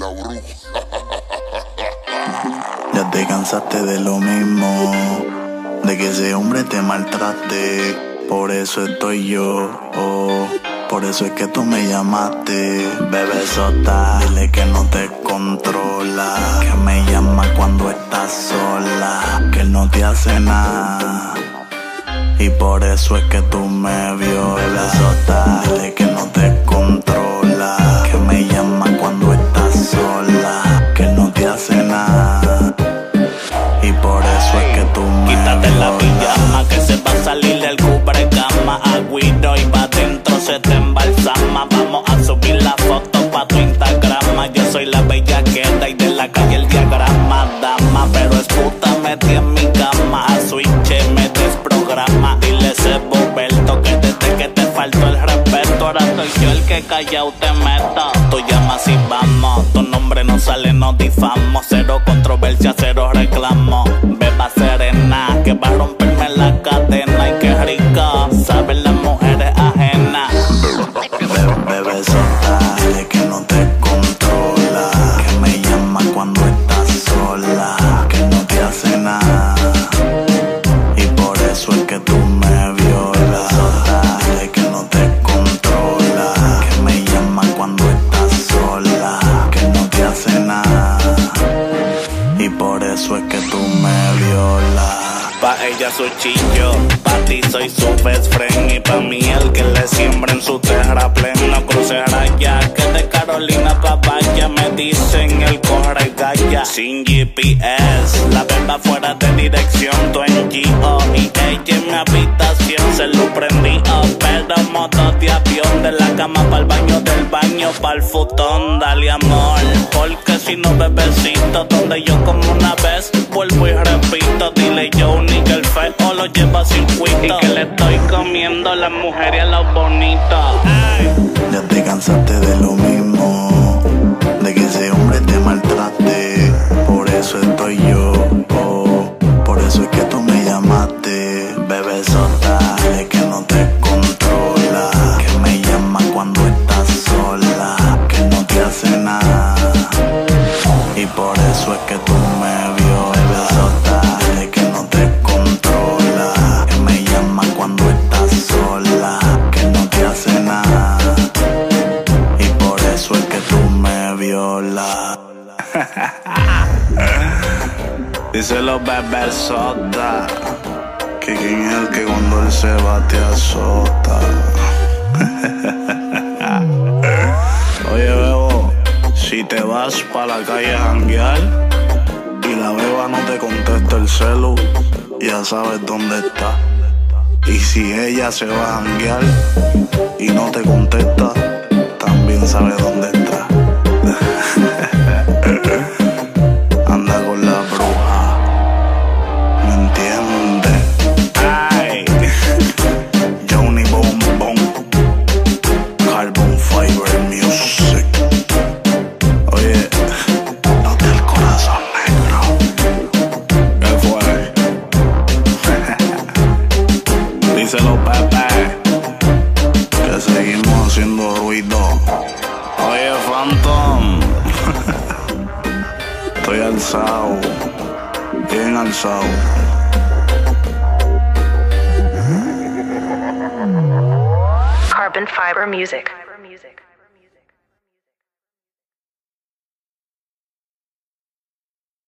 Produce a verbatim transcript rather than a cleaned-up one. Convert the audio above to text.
La bruja. Ya te cansaste de lo mismo, de que ese hombre te maltrate. Por eso estoy yo, oh, por eso es que tú me llamaste. Bebé sota, dile que no te controla, que me llama cuando estás sola, que él no te hace nada. Y por eso es que tú me violas. Sota, dile que no te controla, que me llama cuando estás sola, que él no te hace nada. Y por eso es que tú me Quítate violas. la pijama que se va a salir del cubrecama. Agüiro y pa' dentro se te embalsama. Vamos a subir la foto pa' tu Instagrama. Yo soy la bellaqueta y de la calle el diagrama. Dama, pero es puta, metí en mi cama. A switch me desprograma. Dile ese Boberto que desde que te faltó el respeto, ahora soy yo el que callao te meto. Tú llamas y vamos, tu nombre no sale, no difamo. Cero controversia, cero reclamo. Beba serena, que va a romperme la cadena. Y qué rica, saben las mujeres ajenas. Bebé sota, dile que no te controla, que me llama cuando estás sola, que no te hace nada. Y por eso es que tú me violas. Sota, dile que no te controla, que me llama cuando estás sola, que no te hace nada. Y por eso es que tú me violas. Pa' ella su chillo, pa' ti soy su best friend. Y pa' mí el que le siembra en su terraplén. No cruce raya, que de Carolina pa' vaya. Me dicen el corre galla. Sin G P S, la beba fuera de dirección. Tú en G O y ella en mi habitación. Se lo prendí, oh, pero modo de avión. De la cama pa'l baño, del baño pa'l futón. Dale amor, porque si no bebecito, donde yo como una vez, vuelvo y repito. Dile yo que el feo lo lleva circuito y que le estoy comiendo las mujeres a los bonitos. Ay. Ya te cansaste de lo mismo, de que ese hombre te maltrate. Por eso estoy yo, oh, por eso es que tú me llamaste. Bebé sota, dile que no te controla, que me llama cuando estás sola, que no te hace nada. Y por eso es que tú me violas. Bebé sota, dile que no te controla, que me llama cuando estás sola, que no te hace nada. Y por eso es que tú me violas. Díselo, bebé sota, Que quién es el que cuando él se va te azota. oye bebo, si te vas pa' la calle a janguear Y la beba no te contesta el celu, ya sabes dónde está. Y si ella se va a janguear y no te contesta, también sabes dónde está. Anda con la bruja, ¿me entiendes? ay, Johnny Boom Boom, Carbon Fiber Music. Oye, no te el corazón negro. ¿qué fue? Díselo, Pepe, Que seguimos haciendo ruido. oye Phantom. Estoy alzado, bien alzado. Carbon Fiber Music.